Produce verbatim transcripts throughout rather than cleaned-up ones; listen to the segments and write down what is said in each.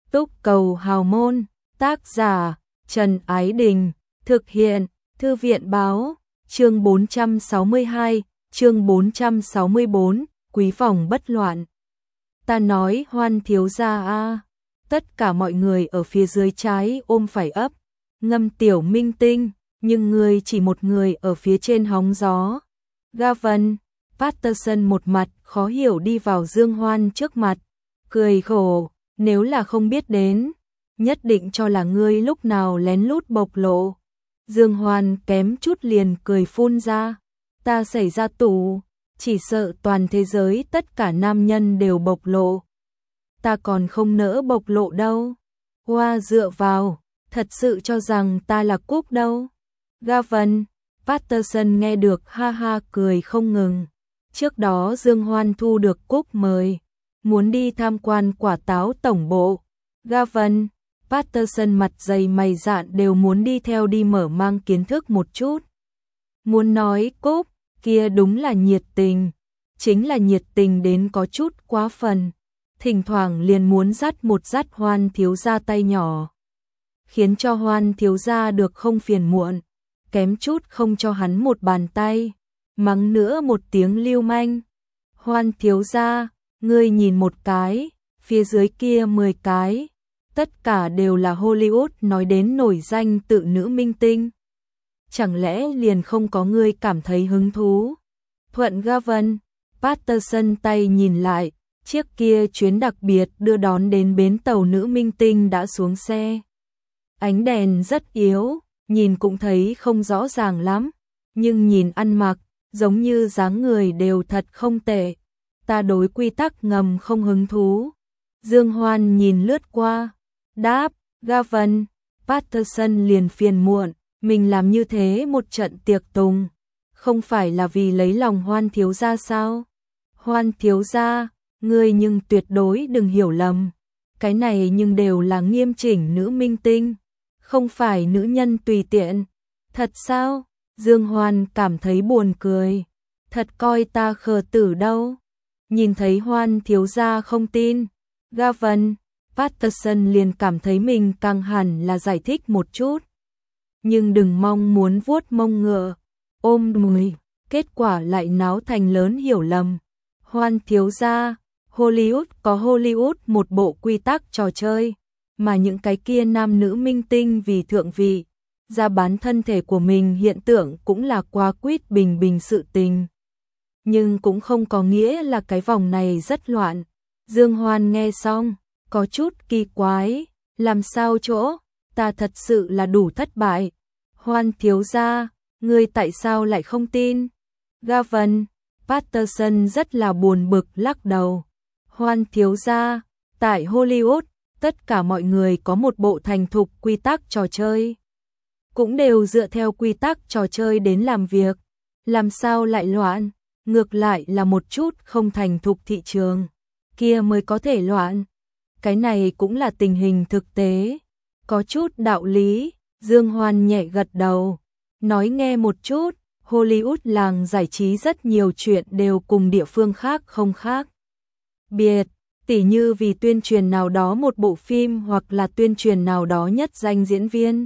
Túc Cầu Hào Môn, tác giả Trần Ái Đình, thực hiện Thư viện Báo, chương bốn trăm sáu mươi hai, chương bốn trăm sáu mươi bốn, Quý phòng bất loạn. Ta nói Hoan thiếu gia a. Tất cả mọi người ở phía dưới trái ôm phải ấp, ngâm tiểu minh tinh, nhưng người chỉ một người ở phía trên hóng gió. Gavin Patterson một mặt khó hiểu đi vào Dương Hoan trước mặt, cười khổ, nếu là không biết đến, nhất định cho là ngươi lúc nào lén lút bộc lộ. Dương Hoan kém chút liền cười phun ra, ta xảy ra tù, chỉ sợ toàn thế giới tất cả nam nhân đều bộc lộ. Ta còn không nỡ bộc lộ đâu. Hoa dựa vào, thật sự cho rằng ta là Cúc đâu. Gavin Patterson nghe được ha ha cười không ngừng. Trước đó Dương Hoan thu được Cúc mời, muốn đi tham quan quả táo tổng bộ. Gavin Patterson mặt dày mày dạn đều muốn đi theo đi mở mang kiến thức một chút. Muốn nói Cúc kia đúng là nhiệt tình, chính là nhiệt tình đến có chút quá phần. Thỉnh thoảng liền muốn dắt một dắt Hoan thiếu gia tay nhỏ, khiến cho Hoan thiếu gia được không phiền muộn, kém chút không cho hắn một bàn tay, mắng nữa một tiếng lưu manh. Hoan thiếu gia, ngươi nhìn một cái, phía dưới kia mười cái, tất cả đều là Hollywood nói đến nổi danh tự nữ minh tinh. Chẳng lẽ liền không có ngươi cảm thấy hứng thú? Thuận Gavin Patterson tay nhìn lại, chiếc kia chuyến đặc biệt đưa đón đến bến tàu nữ minh tinh đã xuống xe. Ánh đèn rất yếu, nhìn cũng thấy không rõ ràng lắm, nhưng nhìn ăn mặc, giống như dáng người đều thật không tệ. Ta đối quy tắc ngầm không hứng thú. Dương Hoan nhìn lướt qua, đáp, Gavin Patterson liền phiền muộn, mình làm như thế một trận tiệc tùng, không phải là vì lấy lòng Hoan thiếu gia sao? Hoan thiếu gia, ngươi nhưng tuyệt đối đừng hiểu lầm, cái này nhưng đều là nghiêm chỉnh nữ minh tinh, không phải nữ nhân tùy tiện. Thật sao? Dương Hoan cảm thấy buồn cười, thật coi ta khờ tử đâu. Nhìn thấy Hoan thiếu gia không tin, Gavin Patterson liền cảm thấy mình càng hẳn là giải thích một chút. Nhưng đừng mong muốn vuốt mông ngựa, ôm đùi, kết quả lại náo thành lớn hiểu lầm. Hoan thiếu gia, Hollywood có Hollywood một bộ quy tắc trò chơi, mà những cái kia nam nữ minh tinh vì thượng vị, ra bán thân thể của mình hiện tượng cũng là quá quýt bình bình sự tình. Nhưng cũng không có nghĩa là cái vòng này rất loạn. Dương Hoan nghe xong, có chút kỳ quái, làm sao chỗ, ta thật sự là đủ thất bại. Hoan thiếu gia, ngươi tại sao lại không tin? Gavin Patterson rất là buồn bực lắc đầu. Hoan thiếu gia, tại Hollywood, tất cả mọi người có một bộ thành thục quy tắc trò chơi, cũng đều dựa theo quy tắc trò chơi đến làm việc, làm sao lại loạn? Ngược lại là một chút không thành thục thị trường kia mới có thể loạn. Cái này cũng là tình hình thực tế, có chút đạo lý. Dương Hoan nhẹ gật đầu, nói nghe một chút, Hollywood làng giải trí rất nhiều chuyện đều cùng địa phương khác không khác biệt, tỉ như vì tuyên truyền nào đó một bộ phim hoặc là tuyên truyền nào đó nhất danh diễn viên,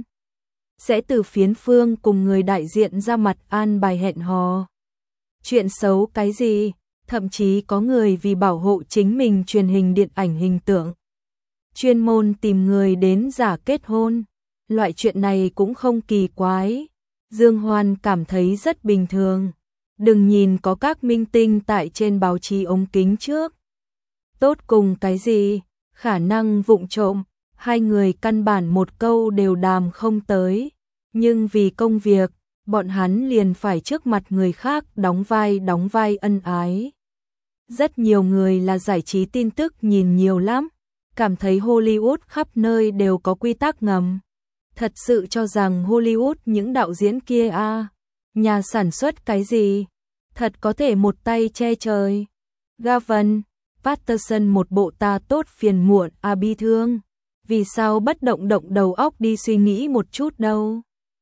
sẽ từ phiến phương cùng người đại diện ra mặt an bài hẹn hò. Chuyện xấu cái gì, thậm chí có người vì bảo hộ chính mình truyền hình điện ảnh hình tượng, chuyên môn tìm người đến giả kết hôn. Loại chuyện này cũng không kỳ quái, Dương Hoan cảm thấy rất bình thường. Đừng nhìn có các minh tinh tại trên báo chí ống kính trước, tốt cùng cái gì, khả năng vụng trộm, hai người căn bản một câu đều đàm không tới, nhưng vì công việc, bọn hắn liền phải trước mặt người khác đóng vai đóng vai ân ái. Rất nhiều người là giải trí tin tức nhìn nhiều lắm, cảm thấy Hollywood khắp nơi đều có quy tắc ngầm. Thật sự cho rằng Hollywood những đạo diễn kia a, à, nhà sản xuất cái gì, thật có thể một tay che trời. Gavin Patterson một bộ ta tốt phiền muộn à bi thương, vì sao bất động động đầu óc đi suy nghĩ một chút đâu.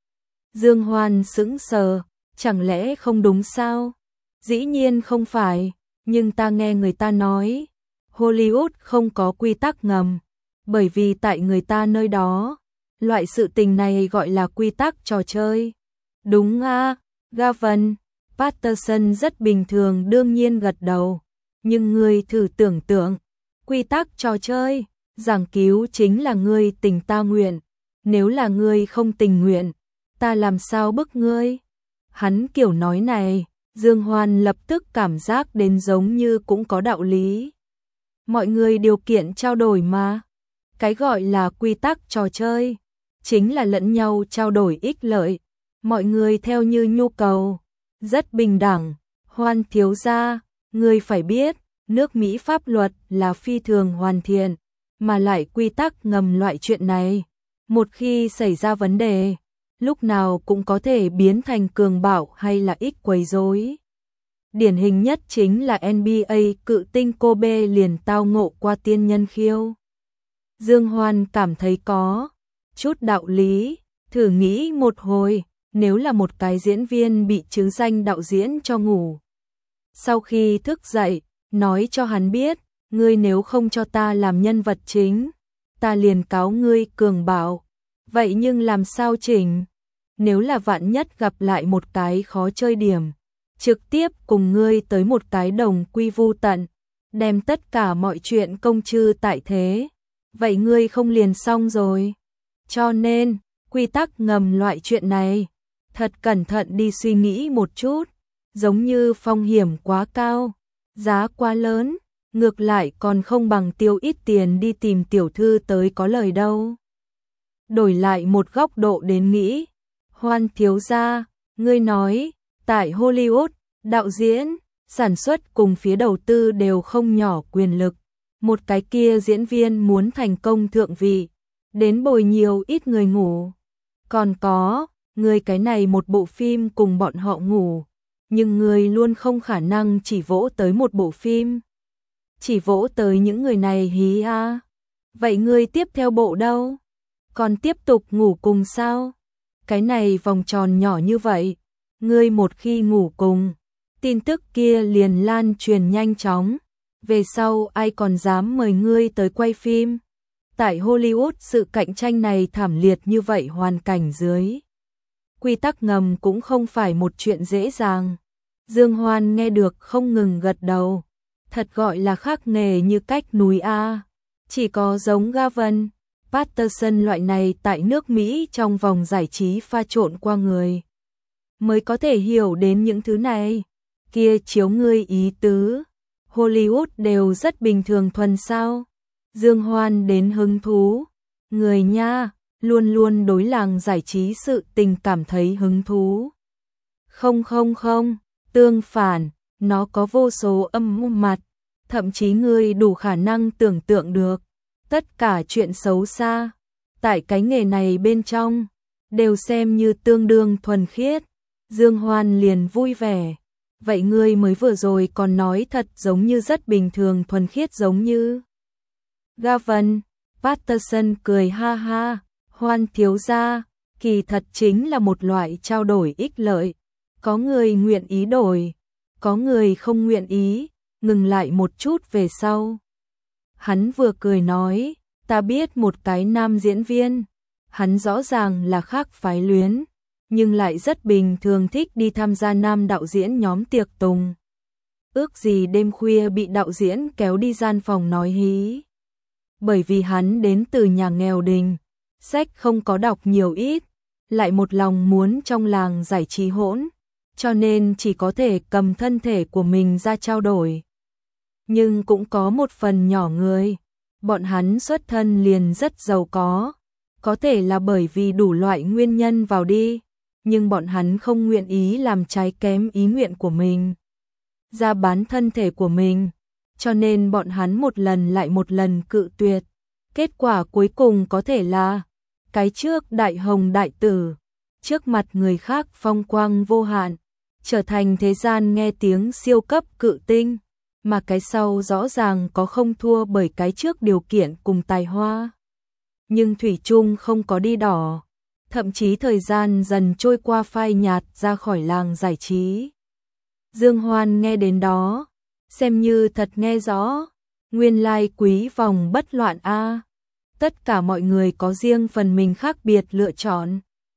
Dương Hoan sững sờ, chẳng lẽ không đúng sao? Dĩ nhiên không phải, nhưng ta nghe người ta nói, Hollywood không có quy tắc ngầm, bởi vì tại người ta nơi đó, loại sự tình này gọi là quy tắc trò chơi. Đúng a, Gavin, Patterson rất bình thường đương nhiên gật đầu, nhưng ngươi thử tưởng tượng, quy tắc trò chơi, giảng cứu chính là ngươi tình ta nguyện, nếu là ngươi không tình nguyện, ta làm sao bức ngươi? Hắn kiểu nói này, Dương Hoan lập tức cảm giác đến giống như cũng có đạo lý. Mọi người điều kiện trao đổi mà. Cái gọi là quy tắc trò chơi, chính là lẫn nhau trao đổi ích lợi. Mọi người theo như nhu cầu, rất bình đẳng. Hoan thiếu gia, ngươi phải biết, nước Mỹ pháp luật là phi thường hoàn thiện, mà lại quy tắc ngầm loại chuyện này. Một khi xảy ra vấn đề, lúc nào cũng có thể biến thành cường bạo hay là ích quấy rối. Điển hình nhất chính là en bi a cự tinh Kobe liền tao ngộ qua tiên nhân khiêu. Dương Hoan cảm thấy có chút đạo lý, thử nghĩ một hồi, nếu là một cái diễn viên bị chứng danh đạo diễn cho ngủ. Sau khi thức dậy, nói cho hắn biết, ngươi nếu không cho ta làm nhân vật chính, ta liền cáo ngươi cường bạo. Vậy nhưng làm sao chỉnh? Nếu là vạn nhất gặp lại một cái khó chơi điểm, trực tiếp cùng ngươi tới một cái đồng quy vu tận, đem tất cả mọi chuyện công chư tại thế, vậy ngươi không liền xong rồi. Cho nên, quy tắc ngầm loại chuyện này, thật cẩn thận đi suy nghĩ một chút, giống như phong hiểm quá cao, giá quá lớn, ngược lại còn không bằng tiêu ít tiền đi tìm tiểu thư tới có lời đâu. Đổi lại một góc độ đến nghĩ, Hoan thiếu gia, ngươi nói, tại Hollywood, đạo diễn, sản xuất cùng phía đầu tư đều không nhỏ quyền lực. Một cái kia diễn viên muốn thành công thượng vị, đến bồi nhiều ít người ngủ. Còn có, người cái này một bộ phim cùng bọn họ ngủ, nhưng người luôn không khả năng chỉ vỗ tới một bộ phim. Chỉ vỗ tới những người này hí a. Vậy người tiếp theo bộ đâu? Còn tiếp tục ngủ cùng sao? Cái này vòng tròn nhỏ như vậy, ngươi một khi ngủ cùng, tin tức kia liền lan truyền nhanh chóng, về sau ai còn dám mời ngươi tới quay phim. Tại Hollywood sự cạnh tranh này thảm liệt như vậy hoàn cảnh dưới. Quy tắc ngầm cũng không phải một chuyện dễ dàng. Dương Hoan nghe được không ngừng gật đầu, thật gọi là khác nghề như cách núi A. Chỉ có giống Gavin, Patterson loại này tại nước Mỹ trong vòng giải trí pha trộn qua người, mới có thể hiểu đến những thứ này. Kia chiếu ngươi ý tứ, Hollywood đều rất bình thường thuần sao. Dương Hoan đến hứng thú, người nha, luôn luôn đối làng giải trí sự tình cảm thấy hứng thú. Không không không, tương phản, nó có vô số âm mặt, thậm chí ngươi đủ khả năng tưởng tượng được. Tất cả chuyện xấu xa, tại cái nghề này bên trong, đều xem như tương đương thuần khiết. Dương Hoan liền vui vẻ. Vậy ngươi mới vừa rồi còn nói thật giống như rất bình thường thuần khiết giống như. Gavin, Patterson cười ha ha, Hoan thiếu gia, kỳ thật chính là một loại trao đổi ích lợi. Có người nguyện ý đổi, có người không nguyện ý, ngừng lại một chút về sau. Hắn vừa cười nói, ta biết một cái nam diễn viên, hắn rõ ràng là khác phái luyến, nhưng lại rất bình thường thích đi tham gia nam đạo diễn nhóm tiệc tùng. Ước gì đêm khuya bị đạo diễn kéo đi gian phòng nói hí. Bởi vì hắn đến từ nhà nghèo đình, sách không có đọc nhiều ít, lại một lòng muốn trong làng giải trí hỗn, cho nên chỉ có thể cầm thân thể của mình ra trao đổi. Nhưng cũng có một phần nhỏ người, bọn hắn xuất thân liền rất giàu có, có thể là bởi vì đủ loại nguyên nhân vào đi, nhưng bọn hắn không nguyện ý làm trái kém ý nguyện của mình, ra bán thân thể của mình, cho nên bọn hắn một lần lại một lần cự tuyệt. Kết quả cuối cùng có thể là, cái trước đại hồng đại tử, trước mặt người khác phong quang vô hạn, trở thành thế gian nghe tiếng siêu cấp cự tinh, mà cái sau rõ ràng có không thua bởi cái trước điều kiện cùng tài hoa. Nhưng thủy chung không có đi đỏ, thậm chí thời gian dần trôi qua phai nhạt ra khỏi làng giải trí. Dương Hoan nghe đến đó, xem như thật nghe rõ, nguyên lai quý vòng bất loạn a. tất cả mọi người có riêng phần mình khác biệt lựa chọn.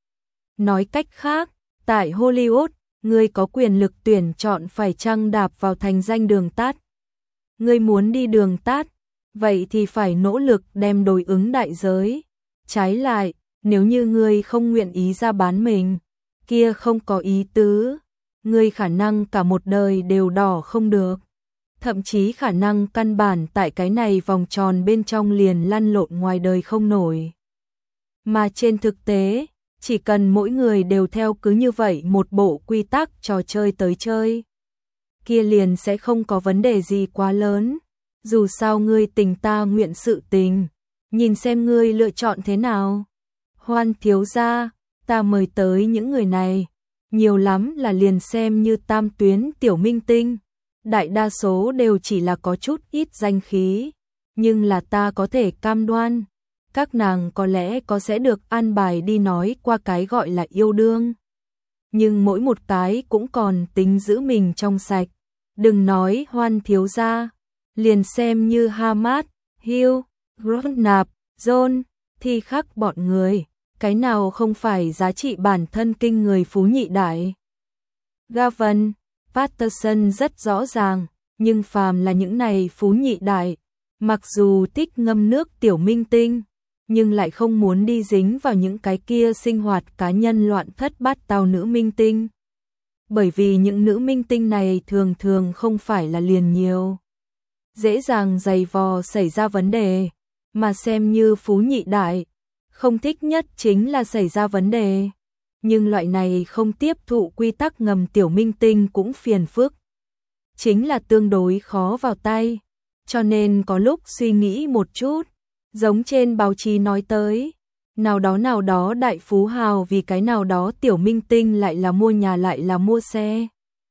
Nói cách khác, tại Hollywood, ngươi có quyền lực tuyển chọn phải chăng đạp vào thành danh đường tắt. Ngươi muốn đi đường tắt, vậy thì phải nỗ lực đem đối ứng đại giới. Trái lại, nếu như ngươi không nguyện ý ra bán mình, kia không có ý tứ, ngươi khả năng cả một đời đều đỏ không được. Thậm chí khả năng căn bản tại cái này vòng tròn bên trong liền lăn lộn ngoài đời không nổi. Mà trên thực tế, chỉ cần mỗi người đều theo cứ như vậy một bộ quy tắc trò chơi tới chơi, kia liền sẽ không có vấn đề gì quá lớn. Dù sao ngươi tình ta nguyện sự tình, nhìn xem ngươi lựa chọn thế nào. Hoan thiếu gia, ta mời tới những người này, nhiều lắm là liền xem như tam tuyến tiểu minh tinh. Đại đa số đều chỉ là có chút ít danh khí, nhưng là ta có thể cam đoan, các nàng có lẽ có sẽ được an bài đi nói qua cái gọi là yêu đương. Nhưng mỗi một cái cũng còn tính giữ mình trong sạch. Đừng nói Hoan thiếu gia, liền xem như Hamad, Hugh, Grosnap, John, thì khác bọn người, cái nào không phải giá trị bản thân kinh người phú nhị đại. Gavin Patterson rất rõ ràng, nhưng phàm là những này phú nhị đại, mặc dù thích ngâm nước tiểu minh tinh, nhưng lại không muốn đi dính vào những cái kia sinh hoạt cá nhân loạn thất bát tao nữ minh tinh. Bởi vì những nữ minh tinh này thường thường không phải là liền nhiều, dễ dàng giày vò xảy ra vấn đề, mà xem như phú nhị đại, không thích nhất chính là xảy ra vấn đề. Nhưng loại này không tiếp thụ quy tắc ngầm tiểu minh tinh cũng phiền phức, chính là tương đối khó vào tay, cho nên có lúc suy nghĩ một chút, giống trên báo chí nói tới, nào đó nào đó đại phú hào vì cái nào đó tiểu minh tinh lại là mua nhà lại là mua xe.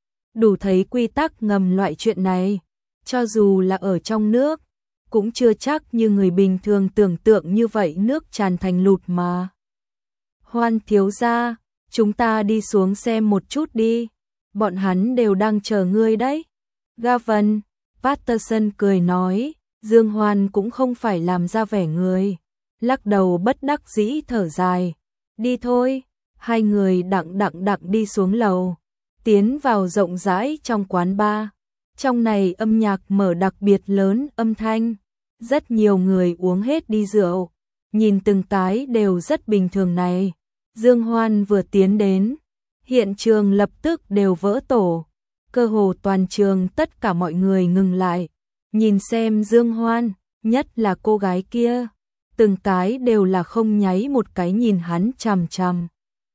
Đủ thấy quy tắc ngầm loại chuyện này, cho dù là ở trong nước, cũng chưa chắc như người bình thường tưởng tượng như vậy nước tràn thành lụt mà. Hoan thiếu gia, chúng ta đi xuống xem một chút đi, bọn hắn đều đang chờ ngươi đấy. Gavin Patterson cười nói, Dương Hoan cũng không phải làm ra vẻ người, lắc đầu bất đắc dĩ thở dài. Đi thôi, hai người đặng đặng đặng đi xuống lầu, tiến vào rộng rãi trong quán bar. Trong này âm nhạc mở đặc biệt lớn âm thanh, rất nhiều người uống hết đi rượu, nhìn từng cái đều rất bình thường này. Dương Hoan vừa tiến đến, hiện trường lập tức đều vỡ tổ, cơ hồ toàn trường tất cả mọi người ngừng lại, nhìn xem Dương Hoan, nhất là cô gái kia, từng cái đều là không nháy một cái nhìn hắn chằm chằm.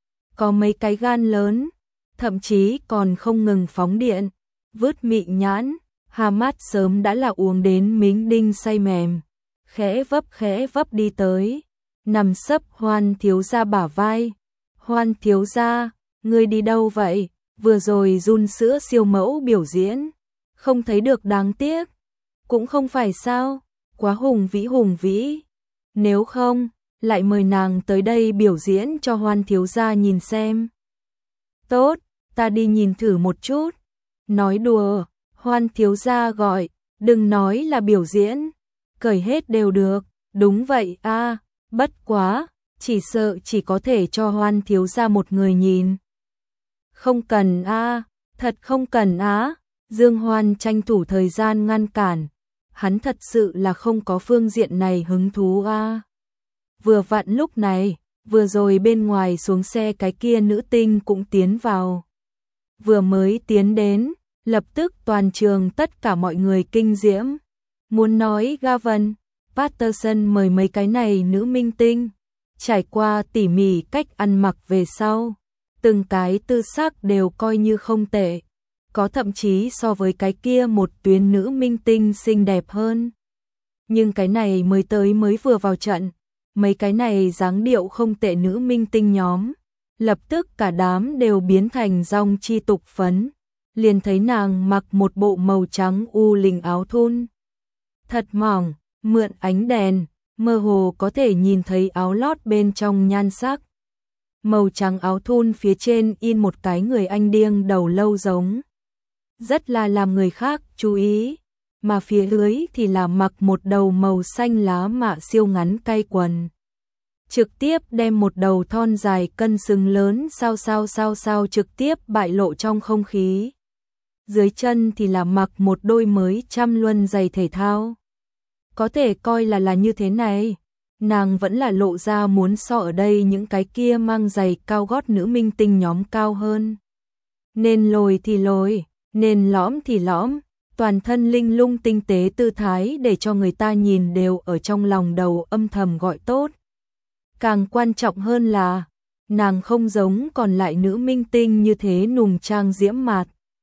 Có mấy cái gan lớn, thậm chí còn không ngừng phóng điện, vứt mị nhãn. Hamad sớm đã là uống đến mính đinh say mềm, khẽ vấp khẽ vấp đi tới, nằm sấp Hoan thiếu gia bả vai. Hoan thiếu gia, ngươi đi đâu vậy? Vừa rồi run sữa siêu mẫu biểu diễn, không thấy được đáng tiếc. Cũng không phải sao, quá hùng vĩ hùng vĩ. Nếu không, lại mời nàng tới đây biểu diễn cho Hoan thiếu gia nhìn xem. Tốt, ta đi nhìn thử một chút. Nói đùa, Hoan thiếu gia gọi, đừng nói là biểu diễn, cởi hết đều được. Đúng vậy a, bất quá, chỉ sợ chỉ có thể cho Hoan thiếu gia một người nhìn. Không cần a, thật không cần á. Dương Hoan tranh thủ thời gian ngăn cản, hắn thật sự là không có phương diện này hứng thú a. Vừa vặn lúc này, vừa rồi bên ngoài xuống xe cái kia nữ tinh cũng tiến vào. Vừa mới tiến đến, lập tức toàn trường tất cả mọi người kinh diễm. Muốn nói Gavin Patterson mời mấy cái này nữ minh tinh, trải qua tỉ mỉ cách ăn mặc về sau, từng cái tư sắc đều coi như không tệ, có thậm chí so với cái kia một tuyến nữ minh tinh xinh đẹp hơn. Nhưng cái này mới tới mới vừa vào trận, mấy cái này dáng điệu không tệ nữ minh tinh nhóm, lập tức cả đám đều biến thành dòng chi tục phấn. Liền thấy nàng mặc một bộ màu trắng u lình áo thun, thật mỏng, mượn ánh đèn, mơ hồ có thể nhìn thấy áo lót bên trong nhan sắc. Màu trắng áo thun phía trên in một cái người anh điêng đầu lâu giống, rất là làm người khác chú ý. mà phía dưới thì là mặc một đầu màu xanh lá mạ siêu ngắn cay quần. Trực tiếp đem một đầu thon dài cân xứng lớn sao sao sao sao trực tiếp bại lộ trong không khí. Dưới chân thì là mặc một đôi mới trăm luân giày thể thao. Có thể coi là là như thế này, nàng vẫn là lộ ra muốn so ở đây những cái kia mang giày cao gót nữ minh tinh nhóm cao hơn. Nên lồi thì lồi, nên lõm thì lõm, toàn thân linh lung tinh tế tư thái để cho người ta nhìn đều ở trong lòng đầu âm thầm gọi tốt. Càng quan trọng hơn là, nàng không giống còn lại nữ minh tinh như thế nùng trang diễm mạt.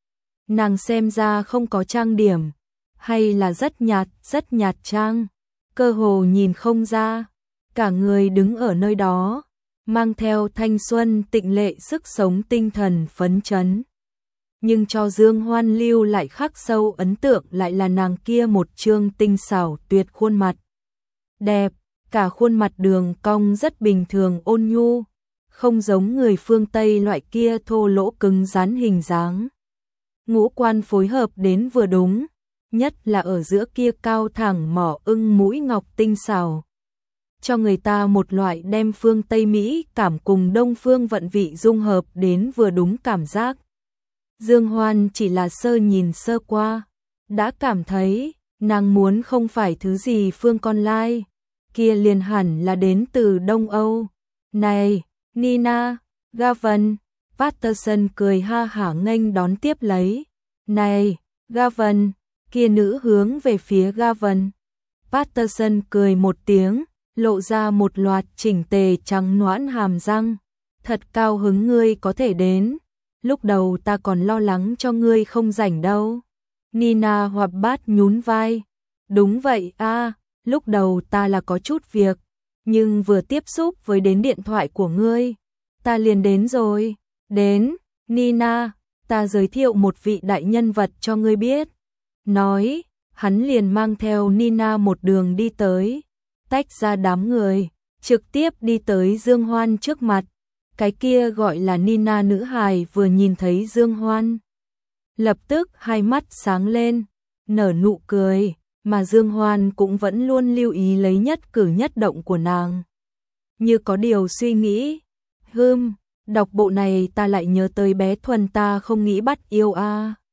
Nàng xem ra không có trang điểm, hay là rất nhạt, rất nhạt trang, cơ hồ nhìn không ra, cả người đứng ở nơi đó, mang theo thanh xuân tịnh lệ sức sống tinh thần phấn chấn. Nhưng cho Dương Hoan lưu lại khắc sâu ấn tượng lại là nàng kia một trương tinh xảo tuyệt khuôn mặt. Đẹp, cả khuôn mặt đường cong rất bình thường ôn nhu, không giống người phương Tây loại kia thô lỗ cứng rắn hình dáng. Ngũ quan phối hợp đến vừa đúng, nhất là ở giữa kia cao thẳng mỏ ưng mũi ngọc tinh xảo. Cho người ta một loại đem phương Tây Mỹ cảm cùng Đông phương vận vị dung hợp đến vừa đúng cảm giác. Dương Hoan chỉ là sơ nhìn sơ qua, đã cảm thấy nàng muốn không phải thứ gì phương con lai, kia liền hẳn là đến từ Đông Âu. Này, Nina, Gavin, Patterson cười ha hả nghênh đón tiếp lấy. Này, Gavin, kia nữ hướng về phía Gavin. Patterson cười một tiếng, lộ ra một loạt chỉnh tề trắng nõn hàm răng. Thật cao hứng ngươi có thể đến. Lúc đầu ta còn lo lắng cho ngươi không rảnh đâu. Nina hoạt bát nhún vai. Đúng vậy a, lúc đầu ta là có chút việc, nhưng vừa tiếp xúc với đến điện thoại của ngươi, ta liền đến rồi. Đến, Nina, ta giới thiệu một vị đại nhân vật cho ngươi biết. Nói, hắn liền mang theo Nina một đường đi tới, tách ra đám người, trực tiếp đi tới Dương Hoan trước mặt. Cái kia gọi là Nina nữ hài vừa nhìn thấy Dương Hoan, lập tức hai mắt sáng lên, nở nụ cười, mà Dương Hoan cũng vẫn luôn lưu ý lấy nhất cử nhất động của nàng. Như có điều suy nghĩ, hừm, đọc bộ này ta lại nhớ tới bé Thuần ta không nghĩ bắt yêu a.